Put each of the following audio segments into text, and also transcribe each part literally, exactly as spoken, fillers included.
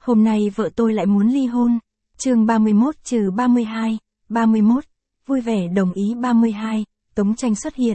hôm nay vợ tôi lại muốn ly hôn. Chương ba mươi mốt trừ ba mươi hai, ba mươi mốt, vui vẻ đồng ý ba mươi hai, Tống Tranh xuất hiện.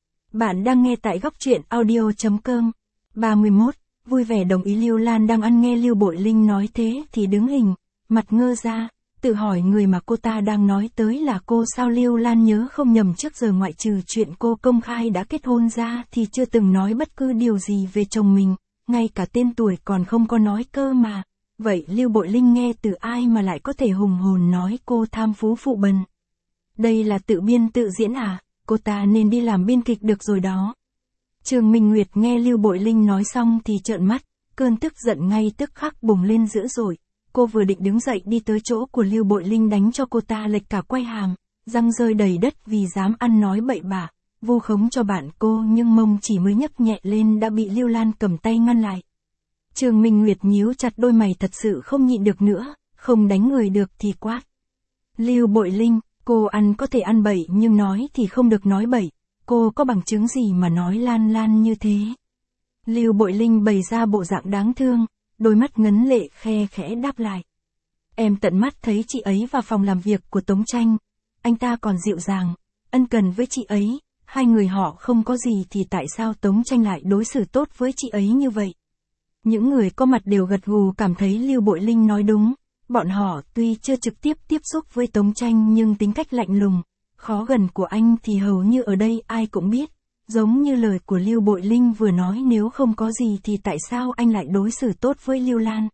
Bạn đang nghe tại góc truyện audio.com. ba mươi mốt, vui vẻ đồng ý. Lưu Lan đang ăn nghe Lưu Bội Linh nói thế thì đứng hình, mặt ngơ ra, tự hỏi người mà cô ta đang nói tới là cô sao. Lưu Lan nhớ không nhầm trước giờ ngoại trừ chuyện cô công khai đã kết hôn ra thì chưa từng nói bất cứ điều gì về chồng mình, ngay cả tên tuổi còn không có nói cơ mà. Vậy Lưu Bội Linh nghe từ ai mà lại có thể hùng hồn nói cô tham phú phụ bần? Đây là tự biên tự diễn à? Cô ta nên đi làm biên kịch được rồi đó. Trương Minh Nguyệt nghe Lưu Bội Linh nói xong thì trợn mắt, cơn tức giận ngay tức khắc bùng lên dữ dội. Cô vừa định đứng dậy đi tới chỗ của Lưu Bội Linh đánh cho cô ta lệch cả quay hàm, răng rơi đầy đất vì dám ăn nói bậy bạ, vu khống cho bạn cô, nhưng mông chỉ mới nhấc nhẹ lên đã bị Lưu Lan cầm tay ngăn lại. Trương Minh Nguyệt nhíu chặt đôi mày, thật sự không nhịn được nữa, không đánh người được thì quát. Lưu Bội Linh, cô ăn có thể ăn bậy nhưng nói thì không được nói bậy, cô có bằng chứng gì mà nói lan lan như thế? Lưu Bội Linh bày ra bộ dạng đáng thương, đôi mắt ngấn lệ khe khẽ đáp lại. Em tận mắt thấy chị ấy vào phòng làm việc của Tống Tranh, anh ta còn dịu dàng, ân cần với chị ấy, hai người họ không có gì thì tại sao Tống Tranh lại đối xử tốt với chị ấy như vậy? Những người có mặt đều gật gù cảm thấy Lưu Bội Linh nói đúng, bọn họ tuy chưa trực tiếp tiếp xúc với Tống Tranh nhưng tính cách lạnh lùng, khó gần của anh thì hầu như ở đây ai cũng biết. Giống như lời của Lưu Bội Linh vừa nói, nếu không có gì thì tại sao anh lại đối xử tốt với Lưu Lan?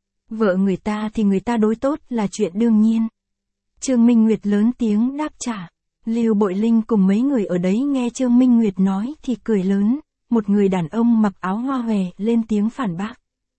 Vợ người ta thì người ta đối tốt là chuyện đương nhiên. Trương Minh Nguyệt lớn tiếng đáp trả. Lưu Bội Linh cùng mấy người ở đấy nghe Trương Minh Nguyệt nói thì cười lớn, một người đàn ông mặc áo hoa hòe lên tiếng phản bác.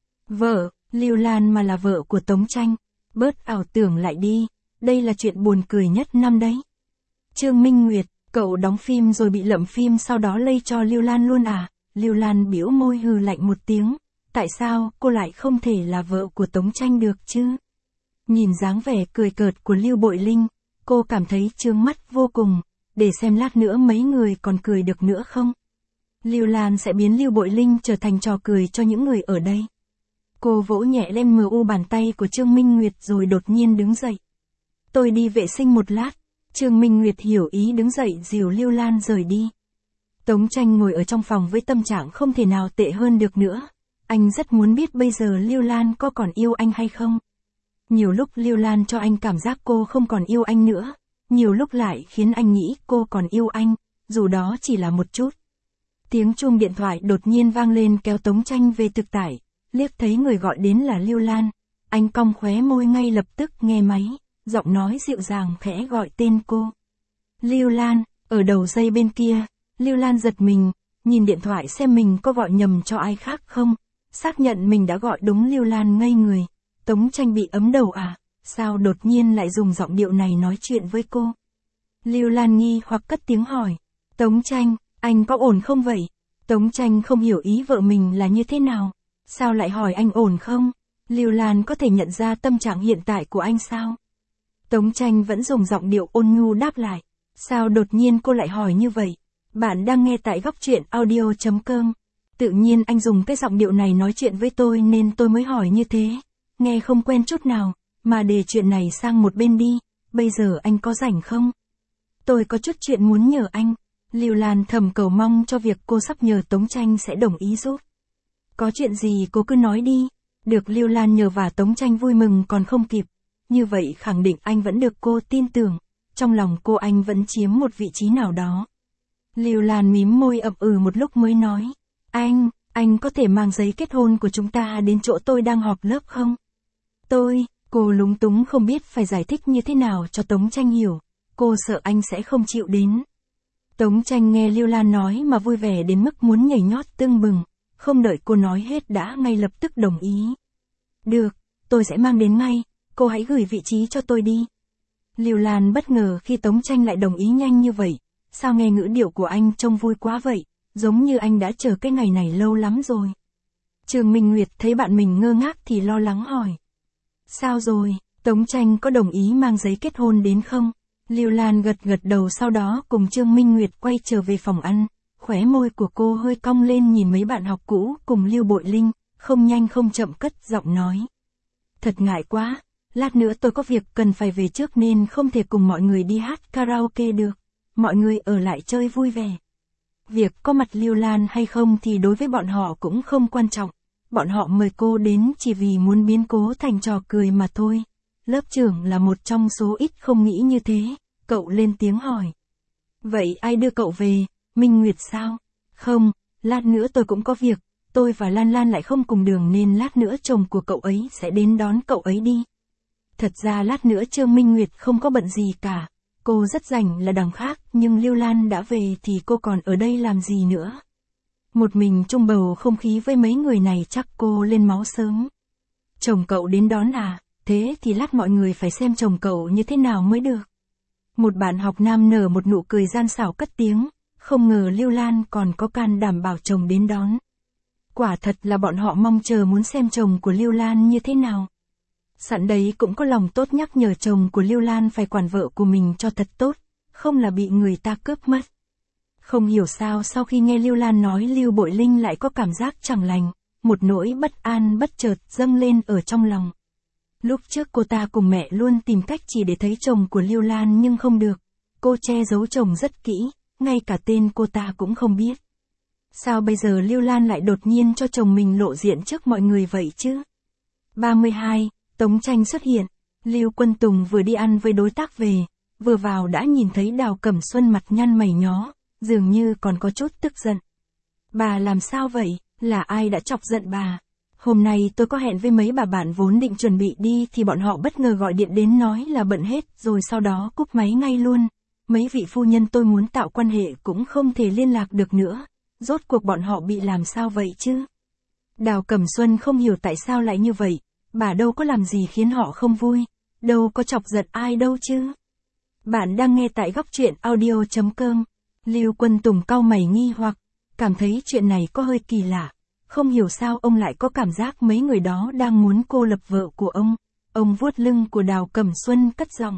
Vợ, Lưu Lan mà là vợ của Tống Tranh, bớt ảo tưởng lại đi, đây là chuyện buồn cười nhất năm đấy. Trương Minh Nguyệt, cậu đóng phim rồi bị lậm phim sau đó lây cho Lưu Lan luôn à? Lưu Lan bĩu môi hừ lạnh một tiếng, tại sao cô lại không thể là vợ của Tống Tranh được chứ? Nhìn dáng vẻ cười cợt của Lưu Bội Linh, cô cảm thấy chướng mắt vô cùng, để xem lát nữa mấy người còn cười được nữa không? Lưu Lan sẽ biến Lưu Bội Linh trở thành trò cười cho những người ở đây. Cô vỗ nhẹ lên mờ u bàn tay của Trương Minh Nguyệt rồi đột nhiên đứng dậy. Tôi đi vệ sinh một lát. Trương Minh Nguyệt hiểu ý đứng dậy dìu Lưu Lan rời đi. Tống Tranh ngồi ở trong phòng với tâm trạng không thể nào tệ hơn được nữa. Anh rất muốn biết bây giờ Lưu Lan có còn yêu anh hay không. Nhiều lúc Lưu Lan cho anh cảm giác cô không còn yêu anh nữa. Nhiều lúc lại khiến anh nghĩ cô còn yêu anh, dù đó chỉ là một chút. Tiếng chuông điện thoại đột nhiên vang lên kéo Tống Tranh về thực tại. Liếc thấy người gọi đến là Lưu Lan. Anh cong khóe môi ngay lập tức nghe máy. Giọng nói dịu dàng khẽ gọi tên cô. Lưu Lan, ở đầu dây bên kia, Lưu Lan giật mình, nhìn điện thoại xem mình có gọi nhầm cho ai khác không. Xác nhận mình đã gọi đúng, Lưu Lan ngây người. Tống Tranh bị ấm đầu à? Sao đột nhiên lại dùng giọng điệu này nói chuyện với cô? Lưu Lan nghi hoặc cất tiếng hỏi. Tống Tranh, anh có ổn không vậy? Tống Tranh không hiểu ý vợ mình là như thế nào. Sao lại hỏi anh ổn không? Lưu Lan có thể nhận ra tâm trạng hiện tại của anh sao? Tống Tranh vẫn dùng giọng điệu ôn nhu đáp lại. Sao đột nhiên cô lại hỏi như vậy? Bạn đang nghe tại góc truyện audio.com. Tự nhiên anh dùng cái giọng điệu này nói chuyện với tôi nên tôi mới hỏi như thế. Nghe không quen chút nào, mà để chuyện này sang một bên đi. Bây giờ anh có rảnh không? Tôi có chút chuyện muốn nhờ anh. Lưu Lan thầm cầu mong cho việc cô sắp nhờ Tống Tranh sẽ đồng ý giúp. Có chuyện gì cô cứ nói đi. Được Lưu Lan nhờ và Tống Tranh vui mừng còn không kịp. Như vậy khẳng định anh vẫn được cô tin tưởng, trong lòng cô anh vẫn chiếm một vị trí nào đó. Lưu Lan mím môi ậm ừ một lúc mới nói, anh, anh có thể mang giấy kết hôn của chúng ta đến chỗ tôi đang họp lớp không? Tôi, cô lúng túng không biết phải giải thích như thế nào cho Tống Tranh hiểu, cô sợ anh sẽ không chịu đến. Tống Tranh nghe Lưu Lan nói mà vui vẻ đến mức muốn nhảy nhót tưng bừng, không đợi cô nói hết đã ngay lập tức đồng ý. Được, tôi sẽ mang đến ngay. Cô hãy gửi vị trí cho tôi đi. Lưu Lan bất ngờ khi Tống Tranh lại đồng ý nhanh như vậy. Sao nghe ngữ điệu của anh trông vui quá vậy, giống như anh đã chờ cái ngày này lâu lắm rồi. Trương Minh Nguyệt thấy bạn mình ngơ ngác thì lo lắng hỏi. Sao rồi, Tống Tranh có đồng ý mang giấy kết hôn đến không? Lưu Lan gật gật đầu, sau đó cùng Trương Minh Nguyệt quay trở về phòng ăn. Khóe môi của cô hơi cong lên nhìn mấy bạn học cũ cùng Lưu Bội Linh, không nhanh không chậm cất giọng nói. thật ngại quá, lát nữa tôi có việc cần phải về trước nên không thể cùng mọi người đi hát karaoke được, mọi người ở lại chơi vui vẻ. Việc có mặt Lưu Lan hay không thì đối với bọn họ cũng không quan trọng, bọn họ mời cô đến chỉ vì muốn biến cố thành trò cười mà thôi. Lớp trưởng là một trong số ít không nghĩ như thế, cậu lên tiếng hỏi. Vậy ai đưa cậu về, Minh Nguyệt sao? Không, lát nữa tôi cũng có việc, tôi và Lan Lan lại không cùng đường nên lát nữa chồng của cậu ấy sẽ đến đón cậu ấy đi. Thật ra lát nữa Trương Minh Nguyệt không có bận gì cả, cô rất rảnh là đằng khác, nhưng Lưu Lan đã về thì cô còn ở đây làm gì nữa. Một mình chung bầu không khí với mấy người này chắc cô lên máu sớm. Chồng cậu đến đón à, thế thì lát mọi người phải xem chồng cậu như thế nào mới được. Một bạn học nam nở một nụ cười gian xảo cất tiếng, không ngờ Lưu Lan còn có can đảm bảo chồng đến đón. Quả thật là bọn họ mong chờ muốn xem chồng của Lưu Lan như thế nào. Sẵn đấy cũng có lòng tốt nhắc nhở chồng của Lưu Lan phải quản vợ của mình cho thật tốt, không là bị người ta cướp mất. Không hiểu sao sau khi nghe Lưu Lan nói Lưu Bội Linh lại có cảm giác chẳng lành, một nỗi bất an bất chợt dâng lên ở trong lòng. Lúc trước cô ta cùng mẹ luôn tìm cách chỉ để thấy chồng của Lưu Lan nhưng không được, cô che giấu chồng rất kỹ, ngay cả tên cô ta cũng không biết. Sao bây giờ Lưu Lan lại đột nhiên cho chồng mình lộ diện trước mọi người vậy chứ? ba mươi hai, Tống Tranh xuất hiện, Lưu Quân Tùng vừa đi ăn với đối tác về, vừa vào đã nhìn thấy Đào Cẩm Xuân mặt nhăn mày nhó, dường như còn có chút tức giận. Bà làm sao vậy, là ai đã chọc giận bà? Hôm nay tôi có hẹn với mấy bà bạn vốn định chuẩn bị đi thì bọn họ bất ngờ gọi điện đến nói là bận hết rồi sau đó cúp máy ngay luôn. Mấy vị phu nhân tôi muốn tạo quan hệ cũng không thể liên lạc được nữa. Rốt cuộc bọn họ bị làm sao vậy chứ? Đào Cẩm Xuân không hiểu tại sao lại như vậy, bà đâu có làm gì khiến họ không vui, đâu có chọc giận ai đâu chứ. Bạn đang nghe tại góc truyện audio chấm com. Lưu Quân Tùng cau mày nghi hoặc, cảm thấy chuyện này có hơi kỳ lạ. Không hiểu sao ông lại có cảm giác mấy người đó đang muốn cô lập vợ của ông. Ông vuốt lưng của Đào Cẩm Xuân cất giọng.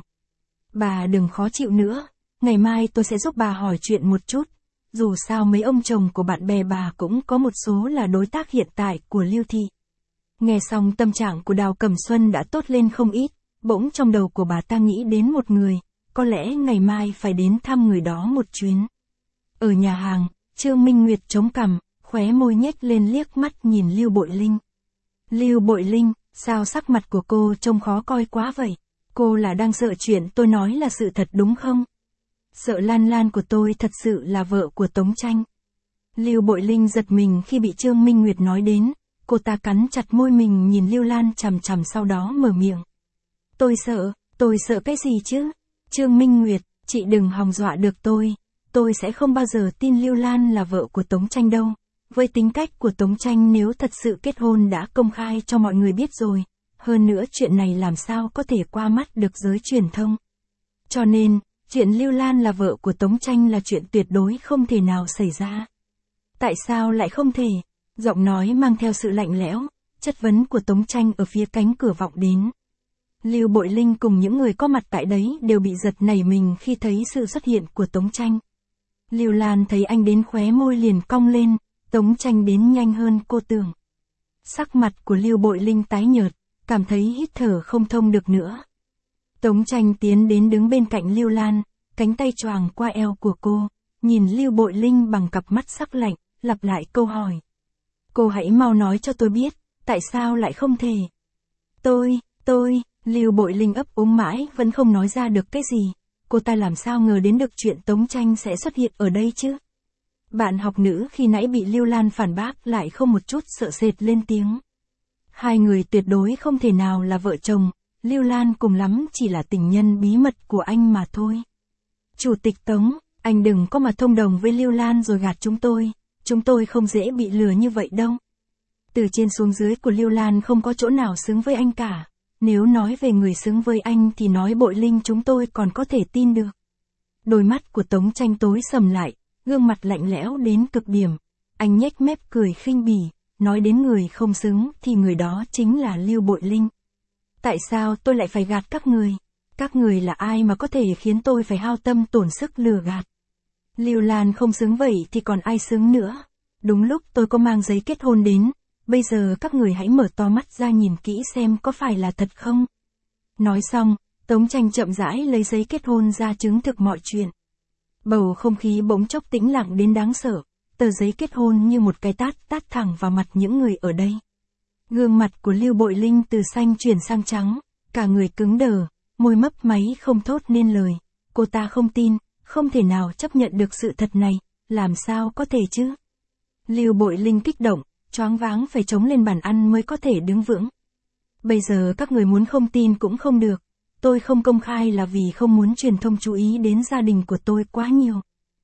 Bà đừng khó chịu nữa, ngày mai tôi sẽ giúp bà hỏi chuyện một chút. Dù sao mấy ông chồng của bạn bè bà cũng có một số là đối tác hiện tại của Lưu Thị. Nghe xong tâm trạng của Đào Cẩm Xuân đã tốt lên không ít, bỗng trong đầu của bà ta nghĩ đến một người, có lẽ ngày mai phải đến thăm người đó một chuyến. Ở nhà hàng, Trương Minh Nguyệt chống cằm, khóe môi nhếch lên liếc mắt nhìn Lưu Bội Linh. Lưu Bội Linh, sao sắc mặt của cô trông khó coi quá vậy? Cô là đang sợ chuyện tôi nói là sự thật đúng không? Sợ Lan Lan của tôi thật sự là vợ của Tống Tranh. Lưu Bội Linh giật mình khi bị Trương Minh Nguyệt nói đến, cô ta cắn chặt môi mình nhìn Lưu Lan chằm chằm sau đó mở miệng. Tôi sợ, tôi sợ cái gì chứ? Trương Minh Nguyệt, chị đừng hòng dọa được tôi, tôi sẽ không bao giờ tin Lưu Lan là vợ của Tống Tranh đâu. Với tính cách của Tống Tranh nếu thật sự kết hôn đã công khai cho mọi người biết rồi, hơn nữa chuyện này làm sao có thể qua mắt được giới truyền thông. Cho nên, chuyện Lưu Lan là vợ của Tống Tranh là chuyện tuyệt đối không thể nào xảy ra. Tại sao lại không thể? Giọng nói mang theo sự lạnh lẽo, chất vấn của Tống Tranh ở phía cánh cửa vọng đến. Lưu Bội Linh cùng những người có mặt tại đấy đều bị giật nảy mình khi thấy sự xuất hiện của Tống Tranh. Lưu Lan thấy anh đến khóe môi liền cong lên, Tống Tranh đến nhanh hơn cô tưởng. Sắc mặt của Lưu Bội Linh tái nhợt, cảm thấy hít thở không thông được nữa. Tống Tranh tiến đến đứng bên cạnh Lưu Lan, cánh tay choàng qua eo của cô, nhìn Lưu Bội Linh bằng cặp mắt sắc lạnh, lặp lại câu hỏi. Cô hãy mau nói cho tôi biết, tại sao lại không thể? Tôi, tôi, Lưu Bội Linh ấp úng mãi vẫn không nói ra được cái gì, cô ta làm sao ngờ đến được chuyện Tống Tranh sẽ xuất hiện ở đây chứ? Bạn học nữ khi nãy bị Lưu Lan phản bác lại không một chút sợ sệt lên tiếng. Hai người tuyệt đối không thể nào là vợ chồng, Lưu Lan cùng lắm chỉ là tình nhân bí mật của anh mà thôi. Chủ tịch Tống, anh đừng có mà thông đồng với Lưu Lan rồi gạt chúng tôi, chúng tôi không dễ bị lừa như vậy đâu. Từ trên xuống dưới của Lưu Lan không có chỗ nào xứng với anh cả, nếu nói về người xứng với anh thì nói Bội Linh chúng tôi còn có thể tin được. Đôi mắt của Tống Tranh tối sầm lại, gương mặt lạnh lẽo đến cực điểm, anh nhếch mép cười khinh bỉ, nói đến người không xứng thì người đó chính là Lưu Bội Linh. Tại sao tôi lại phải gạt các người? Các người là ai mà có thể khiến tôi phải hao tâm tổn sức lừa gạt? Lưu Lan không xứng vậy thì còn ai xứng nữa? Đúng lúc tôi có mang giấy kết hôn đến, bây giờ các người hãy mở to mắt ra nhìn kỹ xem có phải là thật không. Nói xong, Tống Tranh chậm rãi lấy giấy kết hôn ra chứng thực mọi chuyện. Bầu không khí bỗng chốc tĩnh lặng đến đáng sợ, tờ giấy kết hôn như một cái tát tát thẳng vào mặt những người ở đây. Gương mặt của Lưu Bội Linh từ xanh chuyển sang trắng, cả người cứng đờ, môi mấp máy không thốt nên lời. Cô ta không tin, không thể nào chấp nhận được sự thật này, làm sao có thể chứ? Lưu Bội Linh kích động, choáng váng phải chống lên bàn ăn mới có thể đứng vững. Bây giờ các người muốn không tin cũng không được, tôi không công khai là vì không muốn truyền thông chú ý đến gia đình của tôi quá nhiều.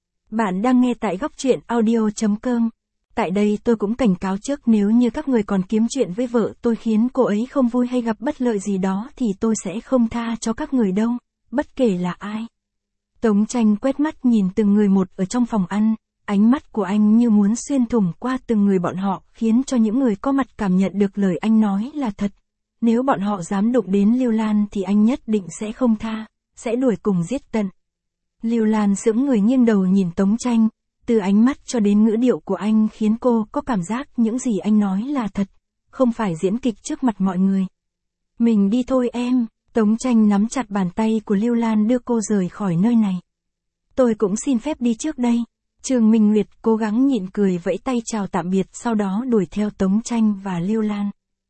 Bạn đang nghe tại góc truyện audio chấm com. Tại đây tôi cũng cảnh cáo trước, nếu như các người còn kiếm chuyện với vợ tôi khiến cô ấy không vui hay gặp bất lợi gì đó thì tôi sẽ không tha cho các người đâu, bất kể là ai. Tống Tranh quét mắt nhìn từng người một ở trong phòng ăn, ánh mắt của anh như muốn xuyên thủng qua từng người bọn họ, khiến cho những người có mặt cảm nhận được lời anh nói là thật. Nếu bọn họ dám đụng đến Lưu Lan thì anh nhất định sẽ không tha, sẽ đuổi cùng giết tận. Lưu Lan sững người nghiêng đầu nhìn Tống Tranh, từ ánh mắt cho đến ngữ điệu của anh khiến cô có cảm giác những gì anh nói là thật, không phải diễn kịch trước mặt mọi người. Mình đi thôi em, Tống Tranh nắm chặt bàn tay của Lưu Lan đưa cô rời khỏi nơi này. Tôi cũng xin phép đi trước đây. Trương Minh Nguyệt cố gắng nhịn cười vẫy tay chào tạm biệt, sau đó đuổi theo Tống Tranh và Lưu Lan.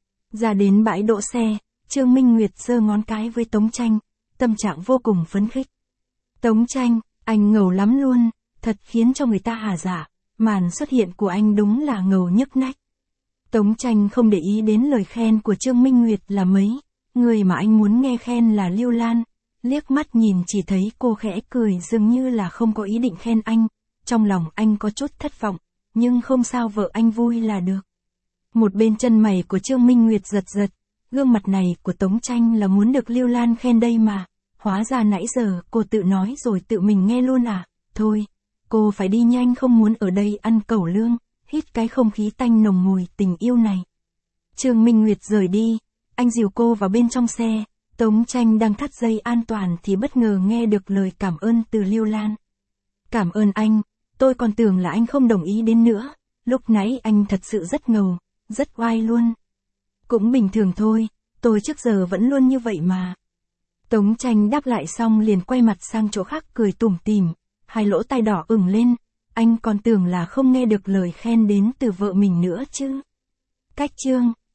Ra đến bãi đỗ xe, Trương Minh Nguyệt giơ ngón cái với Tống Tranh, tâm trạng vô cùng phấn khích. Tống Tranh, anh ngầu lắm luôn, thật khiến cho người ta hà dạ, màn xuất hiện của anh đúng là ngầu nhức nách. Tống Tranh không để ý đến lời khen của Trương Minh Nguyệt là mấy, người mà anh muốn nghe khen là Lưu Lan, liếc mắt nhìn chỉ thấy cô khẽ cười dường như là không có ý định khen anh, trong lòng anh có chút thất vọng, nhưng không sao, vợ anh vui là được. Một bên chân mày của Trương Minh Nguyệt giật giật, gương mặt này của Tống Tranh là muốn được Lưu Lan khen đây mà, hóa ra nãy giờ cô tự nói rồi tự mình nghe luôn à, thôi, cô phải đi nhanh, không muốn ở đây ăn cẩu lương, hít cái không khí tanh nồng mùi tình yêu này. Trương Minh Nguyệt rời đi, anh dìu cô vào bên trong xe, Tống Tranh đang thắt dây an toàn thì bất ngờ nghe được lời cảm ơn từ Lưu Lan. Cảm ơn anh, tôi còn tưởng là anh không đồng ý đến nữa, lúc nãy anh thật sự rất ngầu, rất oai luôn. Cũng bình thường thôi, tôi trước giờ vẫn luôn như vậy mà. Tống Tranh đáp lại xong liền quay mặt sang chỗ khác cười tủm tỉm, hai lỗ tai đỏ ửng lên, anh còn tưởng là không nghe được lời khen đến từ vợ mình nữa chứ. Cách chương